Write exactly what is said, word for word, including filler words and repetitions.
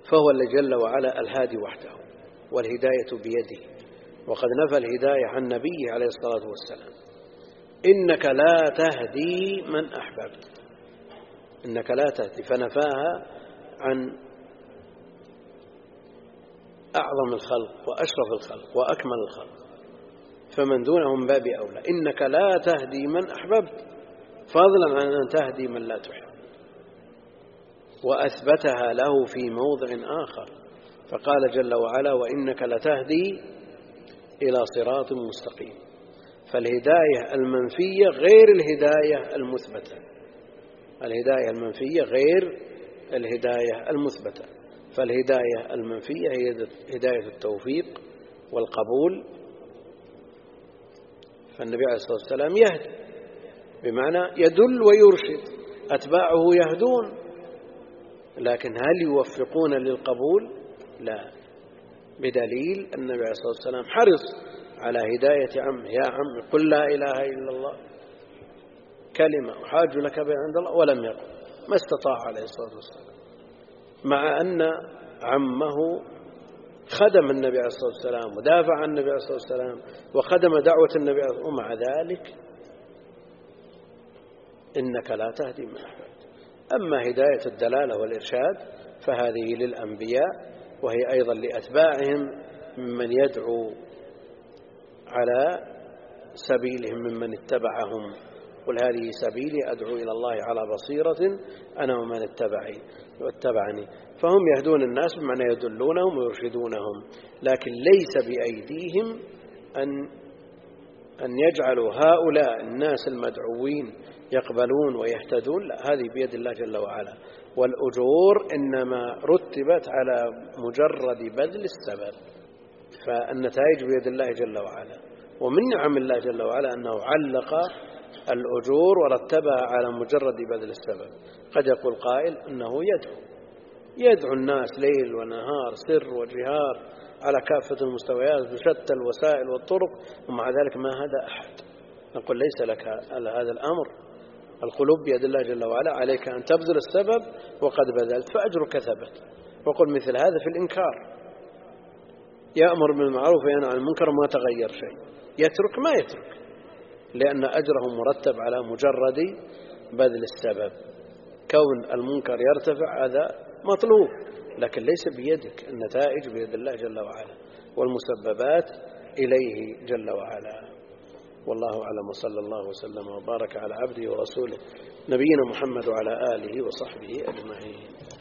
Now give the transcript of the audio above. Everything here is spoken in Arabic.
فهو اللي جل وعلا الهادي وحده، والهداية بيده، وقد نفى الهداية عن نبيه عليه الصلاة والسلام: إنك لا تهدي من أحببت. إنك لا تهدي، فنفاها عن أعظم الخلق وأشرف الخلق وأكمل الخلق، فمن دونهم باب أولى. إنك لا تهدي من أحببت، فضلا عن أن تهدي من لا تحب. وأثبتها له في موضع آخر فقال جل وعلا: وإنك لتهدي إلى صراط مستقيم. فالهداية المنفية غير الهداية المثبتة، الهداية المنفية غير الهداية المثبتة. فالهداية المنفية هي هداية التوفيق والقبول، فالنبي عليه الصلاة والسلام يهدي بمعنى يدل ويرشد، أتباعه يهدون، لكن هل يوفقون للقبول؟ لا، بدليل أن النبي عليه الصلاة والسلام حرص على هداية عمه: يا عم قل لا إله إلا الله كلمة أحاج لك بها عند الله، ولم يقل، ما استطاع عليه الصلاة والسلام، مع أن عمه خدم النبي عليه الصلاة والسلام ودافع عن النبي عليه الصلاة والسلام وخدم دعوة النبي عليه الصلاة والسلام، ومع ذلك إنك لا تهدي من أحببت. أما هداية الدلالة والإرشاد فهذه للأنبياء، وهي أيضا لأتباعهم ممن يدعو على سبيلهم ممن اتبعهم: قل هذه سبيلي أدعو إلى الله على بصيرة أنا ومن اتبعني واتبعني. فهم يهدون الناس بمعنى يدلونهم ويرشدونهم، لكن ليس بأيديهم أن أن يجعلوا هؤلاء الناس المدعوين يقبلون ويهتدون، لا، هذه بيد الله جل وعلا. والأجور إنما رتبت على مجرد بذل السبب، فالنتائج بيد الله جل وعلا. ومن نعم الله جل وعلا أنه علق الأجور ورتبها على مجرد بذل السبب. قد يقول قائل أنه يدعو يدعو الناس ليل ونهار، سر وجهار، على كافة المستويات بشتى الوسائل والطرق، ومع ذلك ما هدى أحد. نقول ليس لك هذا الأمر، القلوب بيد الله جل وعلا، عليك أن تبذل السبب، وقد بذلت فأجرك ثبت. وقل مثل هذا في الإنكار: يأمر بالمعروف وينهى عن المنكر ما تغير شيء، يترك ما يترك، لأن أجره مرتب على مجرد بذل السبب. كون المنكر يرتفع هذا مطلوب، لكن ليس بيدك، النتائج بيد الله جل وعلا والمسببات إليه جل وعلا. والله أعلم، وصلى الله وسلم وبارك على عبده ورسوله نبينا محمد وعلى آله وصحبه أجمعين.